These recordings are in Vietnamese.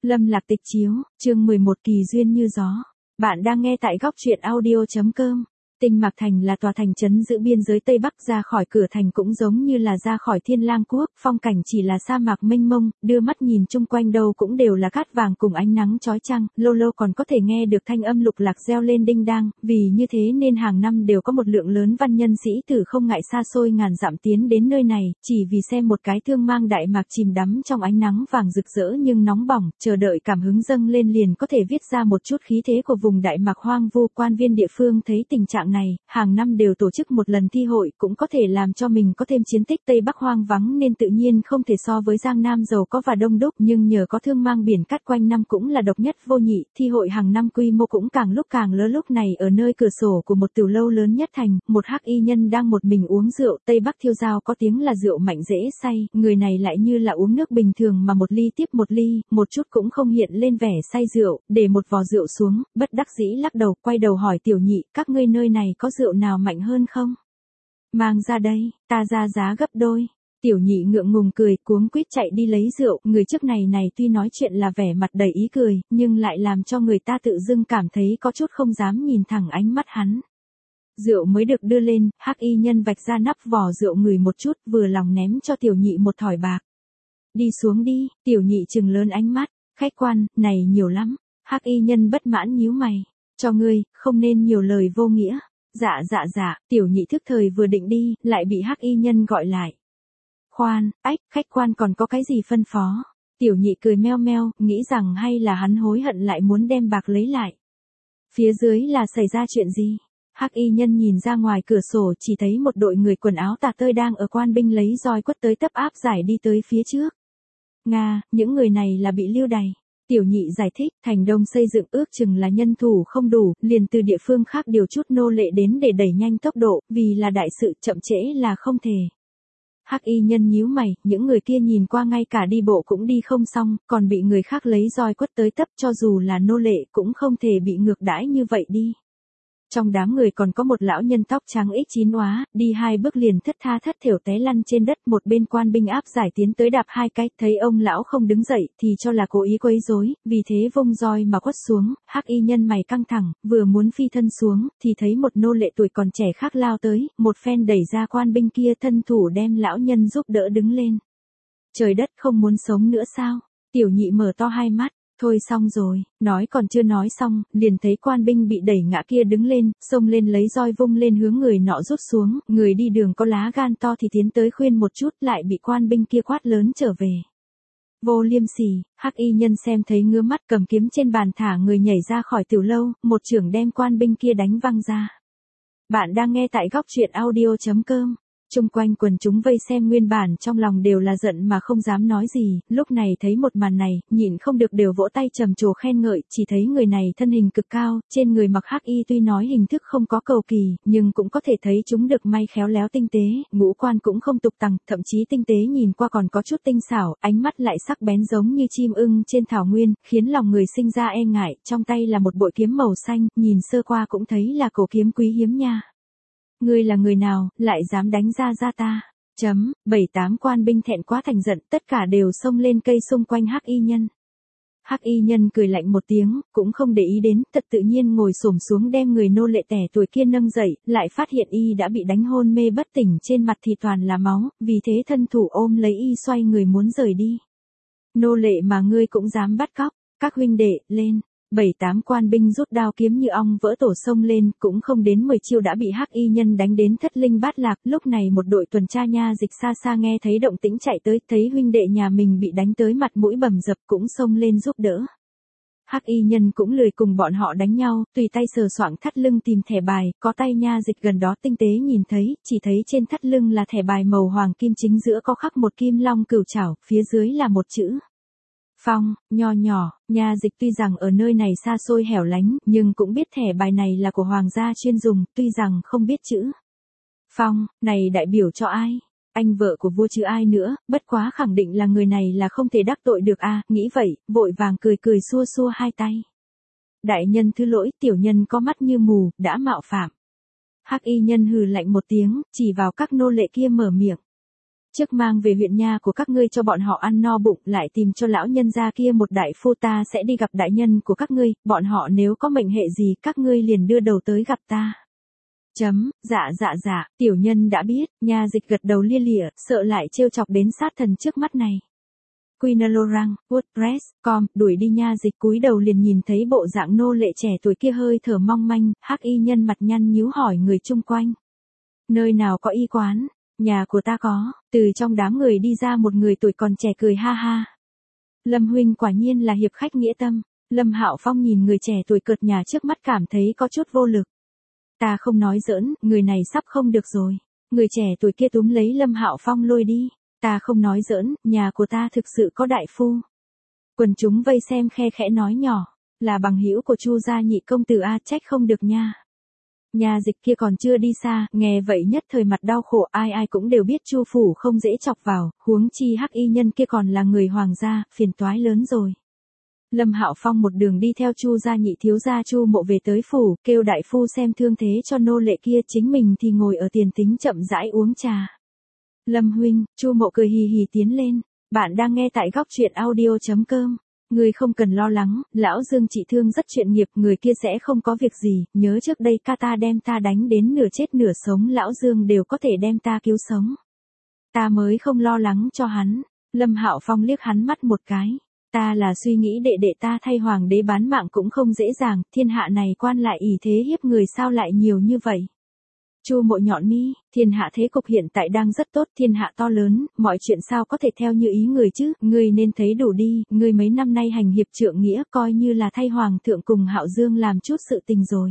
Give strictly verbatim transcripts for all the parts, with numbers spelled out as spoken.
Lâm Lạc Tịch chiếu, chương mười một kỳ duyên như gió. Bạn đang nghe tại góc truyện audio.com. Tinh Mạc Thành là tòa thành trấn giữ biên giới Tây Bắc, ra khỏi cửa thành cũng giống như là ra khỏi Thiên Lang Quốc, phong cảnh chỉ là sa mạc mênh mông, đưa mắt nhìn chung quanh đâu cũng đều là cát vàng cùng ánh nắng chói chang, lâu lâu còn có thể nghe được thanh âm lục lạc reo lên đinh đang, vì như thế nên hàng năm đều có một lượng lớn văn nhân sĩ tử không ngại xa xôi ngàn dặm tiến đến nơi này, chỉ vì xem một cái thương mang Đại Mạc chìm đắm trong ánh nắng vàng rực rỡ nhưng nóng bỏng, chờ đợi cảm hứng dâng lên liền có thể viết ra một chút khí thế của vùng Đại Mạc hoang vu. Quan viên địa phương thấy tình trạng này, hàng năm đều tổ chức một lần thi hội, cũng có thể làm cho mình có thêm chiến tích. Tây Bắc hoang vắng nên tự nhiên không thể so với Giang Nam giàu có và đông đúc, nhưng nhờ có thương mang biển cát quanh năm cũng là độc nhất vô nhị, thi hội hàng năm quy mô cũng càng lúc càng lớn. Lúc này ở nơi cửa sổ của một tiểu lâu lớn nhất thành, một hắc y nhân đang một mình uống rượu. Tây Bắc thiêu giao có tiếng là rượu mạnh dễ say, người này lại như là uống nước bình thường mà một ly tiếp một ly, một chút cũng không hiện lên vẻ say rượu, để một vò rượu xuống, bất đắc dĩ lắc đầu, quay đầu hỏi Tiểu Nhị, các ngươi nơi này có rượu nào mạnh hơn không? Mang ra đây, ta ra giá gấp đôi. Tiểu Nhị ngượng ngùng cười, cuống quýt chạy đi lấy rượu. Người trước này này tuy nói chuyện là vẻ mặt đầy ý cười, nhưng lại làm cho người ta tự dưng cảm thấy có chút không dám nhìn thẳng ánh mắt hắn. Rượu mới được đưa lên, hắc y nhân vạch ra nắp vò rượu ngửi một chút, vừa lòng ném cho Tiểu Nhị một thỏi bạc. Đi xuống đi. Tiểu Nhị trừng lớn ánh mắt, khách quan, này nhiều lắm. Hắc y nhân bất mãn nhíu mày, cho ngươi, không nên nhiều lời vô nghĩa. Dạ dạ dạ. Tiểu Nhị thức thời vừa định đi, lại bị hắc y nhân gọi lại. Khoan, ách, khách quan còn có cái gì phân phó? Tiểu Nhị cười meo meo, nghĩ rằng hay là hắn hối hận lại muốn đem bạc lấy lại. Phía dưới là xảy ra chuyện gì? Hắc y nhân nhìn ra ngoài cửa sổ, chỉ thấy một đội người quần áo tà tơi đang ở quan binh lấy roi quất tới tấp áp giải đi tới phía trước. Nga, những người này là bị lưu đày. Tiểu Nhị giải thích, thành Đông xây dựng ước chừng là nhân thủ không đủ, liền từ địa phương khác điều chút nô lệ đến để đẩy nhanh tốc độ, vì là đại sự, chậm trễ là không thể. Hắc y nhân nhíu mày, những người kia nhìn qua ngay cả đi bộ cũng đi không xong, còn bị người khác lấy roi quất tới tấp, cho dù là nô lệ cũng không thể bị ngược đãi như vậy đi. Trong đám người còn có một lão nhân tóc trắng ích chín oá, đi hai bước liền thất tha thất thểu té lăn trên đất. Một bên quan binh áp giải tiến tới đạp hai cái, thấy ông lão không đứng dậy thì cho là cố ý quấy rối, vì thế vung roi mà quất xuống. Hắc y nhân mày căng thẳng, vừa muốn phi thân xuống thì thấy một nô lệ tuổi còn trẻ khác lao tới, một phen đẩy ra quan binh kia, thân thủ đem lão nhân giúp đỡ đứng lên. Trời đất, không muốn sống nữa sao? Tiểu Nhị mở to hai mắt. Thôi xong rồi, nói còn chưa nói xong, liền thấy quan binh bị đẩy ngã kia đứng lên, xông lên lấy roi vung lên hướng người nọ rút xuống. Người đi đường có lá gan to thì tiến tới khuyên một chút, lại bị quan binh kia quát lớn trở về. Vô liêm sỉ. Hắc y nhân xem thấy ngứa mắt, cầm kiếm trên bàn thả người nhảy ra khỏi tiểu lâu, một chưởng đem quan binh kia đánh văng ra. Bạn đang nghe tại góc truyện audio.com. Chung quanh quần chúng vây xem nguyên bản trong lòng đều là giận mà không dám nói gì, lúc này thấy một màn này, nhịn không được đều vỗ tay trầm trồ khen ngợi, chỉ thấy người này thân hình cực cao, trên người mặc hắc y tuy nói hình thức không có cầu kỳ, nhưng cũng có thể thấy chúng được may khéo léo tinh tế, ngũ quan cũng không tục tằng, thậm chí tinh tế nhìn qua còn có chút tinh xảo, ánh mắt lại sắc bén giống như chim ưng trên thảo nguyên, khiến lòng người sinh ra e ngại. Trong tay là một bội kiếm màu xanh, nhìn sơ qua cũng thấy là cổ kiếm quý hiếm nha. Ngươi là người nào, lại dám đánh ra ra ta? Chấm, bảy tám quan binh thẹn quá thành giận, tất cả đều xông lên cây xung quanh hắc y nhân. Hắc y nhân cười lạnh một tiếng, cũng không để ý đến, thật tự nhiên ngồi xổm xuống đem người nô lệ trẻ tuổi kia nâng dậy, lại phát hiện y đã bị đánh hôn mê bất tỉnh, trên mặt thì toàn là máu, vì thế thân thủ ôm lấy y xoay người muốn rời đi. Nô lệ mà ngươi cũng dám bắt cóc, các huynh đệ, lên. Bảy tám quan binh rút đao kiếm như ong vỡ tổ xông lên, cũng không đến mười chiêu đã bị hắc y nhân đánh đến thất linh bát lạc. Lúc này một đội tuần tra nha dịch xa xa nghe thấy động tĩnh chạy tới, thấy huynh đệ nhà mình bị đánh tới mặt mũi bầm dập cũng xông lên giúp đỡ. Hắc y nhân cũng lười cùng bọn họ đánh nhau, tùy tay sờ soạng thắt lưng tìm thẻ bài, có tay nha dịch gần đó tinh tế nhìn thấy, chỉ thấy trên thắt lưng là thẻ bài màu hoàng kim, chính giữa có khắc một kim long cửu trảo, phía dưới là một chữ Phong. Nho nhỏ. Nha dịch tuy rằng ở nơi này xa xôi hẻo lánh, nhưng cũng biết thẻ bài này là của hoàng gia chuyên dùng, tuy rằng không biết chữ Phong này đại biểu cho ai. Anh vợ của vua chứ ai nữa, bất quá khẳng định là người này là không thể đắc tội được a. À, nghĩ vậy, vội vàng cười cười xua xua hai tay. Đại nhân thứ lỗi, tiểu nhân có mắt như mù, đã mạo phạm. Hắc y nhân hừ lạnh một tiếng, chỉ vào các nô lệ kia mở miệng. Trước mang về huyện nhà của các ngươi cho bọn họ ăn no bụng, lại tìm cho lão nhân gia kia một đại phu, ta sẽ đi gặp đại nhân của các ngươi, bọn họ nếu có mệnh hệ gì các ngươi liền đưa đầu tới gặp ta. Chấm, dạ dạ dạ, tiểu nhân đã biết, Nha Dịch gật đầu lia lịa, sợ lại trêu chọc đến sát thần trước mắt này. Quinalorang, WordPress, com, đuổi đi Nha Dịch, cúi đầu liền nhìn thấy bộ dạng nô lệ trẻ tuổi kia hơi thở mong manh, hắc y nhân mặt nhăn nhíu hỏi người chung quanh. Nơi nào có y quán? Nhà của ta có. Từ trong đám người đi ra một người tuổi còn trẻ cười ha ha. Lâm huynh quả nhiên là hiệp khách nghĩa tâm. Lâm Hạo Phong nhìn người trẻ tuổi cợt nhả trước mắt cảm thấy có chút vô lực. Ta không nói giỡn, người này sắp không được rồi. Người trẻ tuổi kia túm lấy Lâm Hạo Phong lôi đi. Ta không nói giỡn, nhà của ta thực sự có đại phu. Quần chúng vây xem khe khẽ nói nhỏ, là bằng hữu của Chu gia nhị công tử a, trách không được nha. Nha Dịch kia còn chưa đi xa, nghe vậy nhất thời mặt đau khổ, ai ai cũng đều biết Chu phủ không dễ chọc vào, huống chi hắc y nhân kia còn là người hoàng gia, phiền toái lớn rồi. Lâm Hạo Phong một đường đi theo Chu gia nhị thiếu gia Chu Mộ về tới phủ, kêu đại phu xem thương thế cho nô lệ kia, chính mình thì ngồi ở tiền tính chậm rãi uống trà. Lâm huynh, Chu Mộ cười hì hì tiến lên, bạn đang nghe tại góc truyện audio chấm com. Người không cần lo lắng, lão Dương trị thương rất chuyên nghiệp, người kia sẽ không có việc gì, nhớ trước đây ca ta đem ta đánh đến nửa chết nửa sống, lão Dương đều có thể đem ta cứu sống. Ta mới không lo lắng cho hắn. Lâm Hạo Phong liếc hắn mắt một cái. Ta là suy nghĩ đệ đệ ta thay hoàng đế bán mạng cũng không dễ dàng, thiên hạ này quan lại ỷ thế hiếp người sao lại nhiều như vậy. Chu Mộ nhọn mi, thiên hạ thế cục hiện tại đang rất tốt, thiên hạ to lớn, mọi chuyện sao có thể theo như ý người chứ, ngươi nên thấy đủ đi, ngươi mấy năm nay hành hiệp trượng nghĩa coi như là thay hoàng thượng cùng Hạo Dương làm chút sự tình rồi.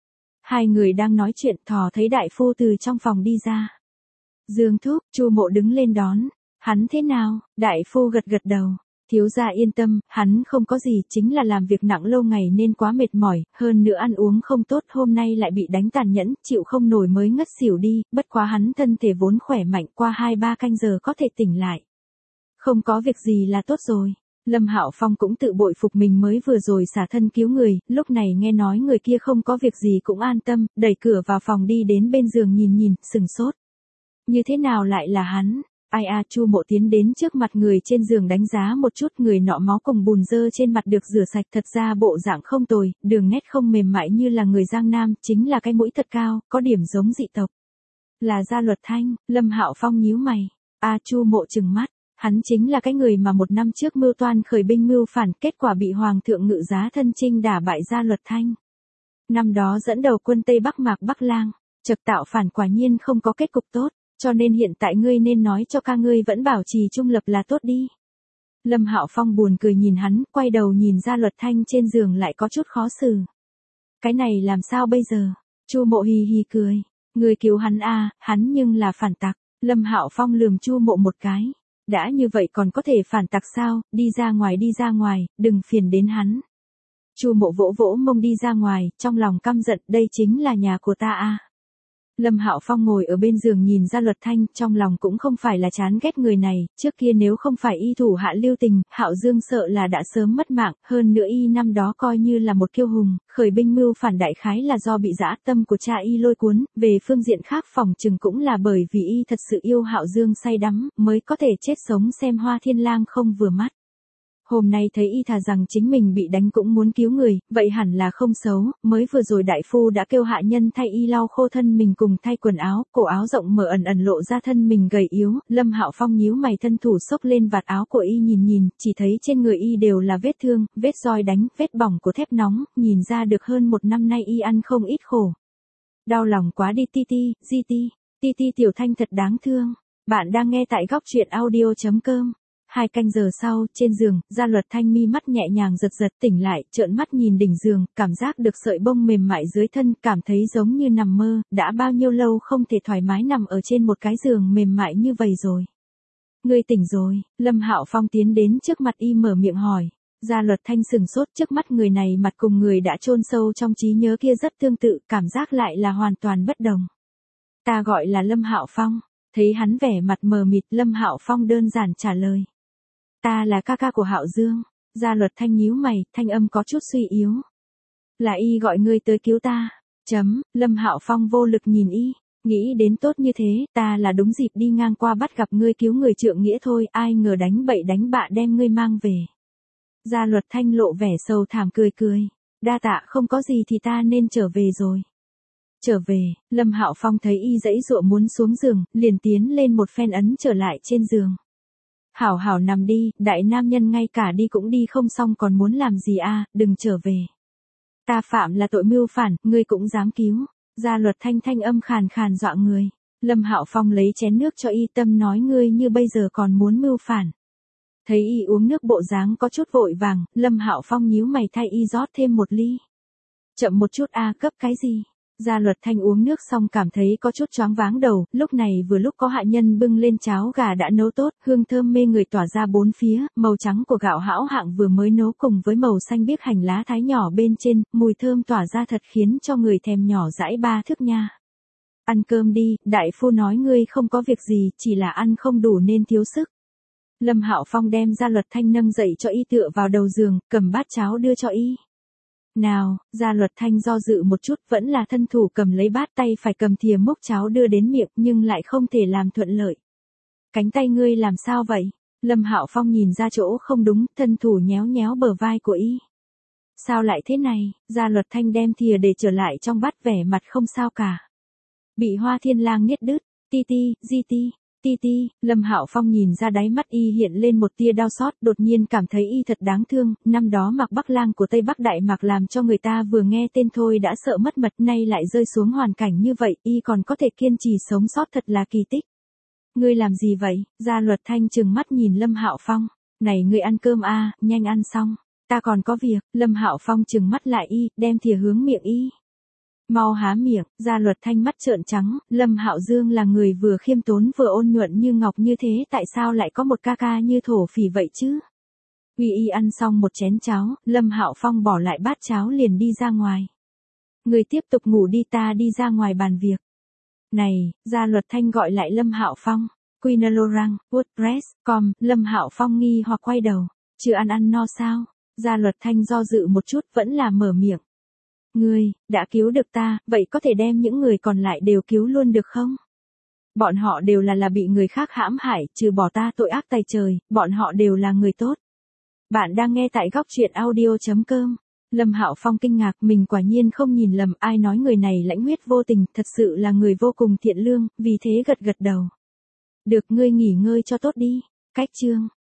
Hai người đang nói chuyện, thò thấy đại phu từ trong phòng đi ra. Dương thúc, Chu Mộ đứng lên đón, hắn thế nào, đại phu gật gật đầu. Thiếu gia yên tâm, hắn không có gì, chính là làm việc nặng lâu ngày nên quá mệt mỏi, hơn nữa ăn uống không tốt, hôm nay lại bị đánh tàn nhẫn, chịu không nổi mới ngất xỉu đi, bất quá hắn thân thể vốn khỏe mạnh, qua hai ba canh giờ có thể tỉnh lại. Không có việc gì là tốt rồi. Lâm Hạo Phong cũng tự bội phục mình mới vừa rồi xả thân cứu người, lúc này nghe nói người kia không có việc gì cũng an tâm, đẩy cửa vào phòng đi đến bên giường nhìn nhìn, sừng sốt. Như thế nào lại là hắn? Ai a, Chu Mộ tiến đến trước mặt người trên giường đánh giá một chút, người nọ máu cùng bùn dơ trên mặt được rửa sạch, thật ra bộ dạng không tồi, đường nét không mềm mại như là người Giang Nam, chính là cái mũi thật cao, có điểm giống dị tộc. Là Gia Luật Thanh. Lâm Hạo Phong nhíu mày. A, Chu Mộ trừng mắt, hắn chính là cái người mà một năm trước mưu toan khởi binh mưu phản, kết quả bị Hoàng thượng Ngự Giá thân chinh đả bại Gia Luật Thanh. Năm đó dẫn đầu quân Tây Bắc Mạc Bắc Lang, chật tạo phản, quả nhiên không có kết cục tốt. Cho nên hiện tại ngươi nên nói cho ca ngươi vẫn bảo trì trung lập là tốt đi. Lâm Hạo Phong buồn cười nhìn hắn, quay đầu nhìn Gia Luật Thanh trên giường lại có chút khó xử. Cái này làm sao bây giờ? Chu Mộ hì hì cười. Ngươi cứu hắn a, hắn nhưng là phản tặc. Lâm Hạo Phong lườm Chu Mộ một cái. Đã như vậy còn có thể phản tặc sao, đi ra ngoài đi ra ngoài, đừng phiền đến hắn. Chu Mộ vỗ vỗ mông đi ra ngoài, trong lòng căm giận, đây chính là nhà của ta a. Lâm Hạo Phong ngồi ở bên giường nhìn Gia Luật Thanh, trong lòng cũng không phải là chán ghét người này, trước kia nếu không phải y thủ hạ lưu tình, Hạo Dương sợ là đã sớm mất mạng, hơn nữa y năm đó coi như là một kiêu hùng, khởi binh mưu phản đại khái là do bị dã tâm của cha y lôi cuốn, về phương diện khác phòng chừng cũng là bởi vì y thật sự yêu Hạo Dương say đắm, mới có thể chết sống xem Hoa Thiên Lang không vừa mắt. Hôm nay thấy y thà rằng chính mình bị đánh cũng muốn cứu người, vậy hẳn là không xấu, mới vừa rồi đại phu đã kêu hạ nhân thay y lau khô thân mình cùng thay quần áo, cổ áo rộng mở ẩn ẩn lộ ra thân mình gầy yếu, Lâm Hạo Phong nhíu mày thân thủ xốc lên vạt áo của y nhìn nhìn, chỉ thấy trên người y đều là vết thương, vết roi đánh, vết bỏng của thép nóng, nhìn ra được hơn một năm nay y ăn không ít khổ. Đau lòng quá đi ti ti, di ti, ti ti tiểu Thanh thật đáng thương. Bạn đang nghe tại góc truyện audio chấm com. Hai canh giờ sau, trên giường, Gia Luật Thanh mi mắt nhẹ nhàng giật giật tỉnh lại, trợn mắt nhìn đỉnh giường, cảm giác được sợi bông mềm mại dưới thân, cảm thấy giống như nằm mơ, đã bao nhiêu lâu không thể thoải mái nằm ở trên một cái giường mềm mại như vậy rồi. Ngươi tỉnh rồi, Lâm Hạo Phong tiến đến trước mặt y mở miệng hỏi. Gia Luật Thanh sừng sốt, trước mắt người này mặt cùng người đã chôn sâu trong trí nhớ kia rất tương tự, cảm giác lại là hoàn toàn bất đồng. Ta gọi là Lâm Hạo Phong. Thấy hắn vẻ mặt mờ mịt, Lâm Hạo Phong đơn giản trả lời. Ta là ca ca của Hạo Dương. Gia Luật Thanh nhíu mày, thanh âm có chút suy yếu. Là y gọi ngươi tới cứu ta. Chấm, Lâm Hạo Phong vô lực nhìn y. Nghĩ đến tốt như thế, ta là đúng dịp đi ngang qua bắt gặp ngươi cứu người trượng nghĩa thôi, ai ngờ đánh bậy đánh bạ đem ngươi mang về. Gia Luật Thanh lộ vẻ sầu thảm cười cười. Đa tạ, không có gì thì ta nên trở về rồi. Trở về, Lâm Hạo Phong thấy y dãy dụa muốn xuống giường, liền tiến lên một phen ấn trở lại trên giường. Hảo hảo nằm đi, đại nam nhân ngay cả đi cũng đi không xong còn muốn làm gì à, đừng trở về. Ta phạm là tội mưu phản, ngươi cũng dám cứu. Gia Luật Thanh thanh âm khàn khàn dọa người. Lâm Hạo Phong lấy chén nước cho y, tâm nói ngươi như bây giờ còn muốn mưu phản. Thấy y uống nước bộ dáng có chút vội vàng, Lâm Hạo Phong nhíu mày thay y rót thêm một ly. Chậm một chút a, cấp cái gì? Gia Luật Thanh uống nước xong cảm thấy có chút choáng váng đầu, lúc này vừa lúc có hạ nhân bưng lên cháo gà đã nấu tốt, hương thơm mê người tỏa ra bốn phía, màu trắng của gạo hão hạng vừa mới nấu cùng với màu xanh biếc hành lá thái nhỏ bên trên, mùi thơm tỏa ra thật khiến cho người thèm nhỏ dãi ba thức nha. Ăn cơm đi, đại phu nói ngươi không có việc gì, chỉ là ăn không đủ nên thiếu sức. Lâm Hạo Phong đem Gia Luật Thanh nâng dậy cho y tựa vào đầu giường, cầm bát cháo đưa cho y. Nào, Gia Luật Thanh do dự một chút vẫn là thân thủ cầm lấy bát, tay phải cầm thìa múc cháo đưa đến miệng nhưng lại không thể làm thuận lợi. Cánh tay ngươi làm sao vậy? Lâm Hạo Phong nhìn ra chỗ không đúng, thân thủ nhéo nhéo bờ vai của y. Sao lại thế này? Gia Luật Thanh đem thìa để trở lại trong bát vẻ mặt không sao cả. Bị Hoa Thiên Lang niết đứt, ti ti, di ti. Ti ti, Lâm Hạo Phong nhìn ra đáy mắt y hiện lên một tia đau xót, đột nhiên cảm thấy y thật đáng thương, năm đó Mạc Bắc Lang của Tây Bắc Đại Mạc làm cho người ta vừa nghe tên thôi đã sợ mất mật, nay lại rơi xuống hoàn cảnh như vậy, y còn có thể kiên trì sống sót thật là kỳ tích. Ngươi làm gì vậy? Gia Luật Thanh trừng mắt nhìn Lâm Hạo Phong, này ngươi ăn cơm a, à, nhanh ăn xong, ta còn có việc. Lâm Hạo Phong trừng mắt lại y, đem thìa hướng miệng y. Mau há miệng. Gia Luật Thanh mắt trợn trắng, Lâm Hạo Dương là người vừa khiêm tốn vừa ôn nhuận như ngọc như thế, tại sao lại có một ca ca như thổ phỉ vậy chứ? Uy y ăn xong một chén cháo, Lâm Hạo Phong bỏ lại bát cháo liền đi ra ngoài. Người tiếp tục ngủ đi, ta đi ra ngoài bàn việc. Này, Gia Luật Thanh gọi lại Lâm Hạo Phong. Quinalorang, WordPress, com, Lâm Hạo Phong nghi hoặc quay đầu. Chưa ăn ăn no sao? Gia Luật Thanh do dự một chút vẫn là mở miệng. Ngươi, đã cứu được ta, vậy có thể đem những người còn lại đều cứu luôn được không? Bọn họ đều là là bị người khác hãm hại, trừ bỏ ta tội ác tày trời, bọn họ đều là người tốt. Bạn đang nghe tại góc truyện audio chấm com. Lâm Hạo Phong kinh ngạc, mình quả nhiên không nhìn lầm, ai nói người này lãnh huyết vô tình, thật sự là người vô cùng thiện lương, vì thế gật gật đầu. Được, ngươi nghỉ ngơi cho tốt đi. Cách chương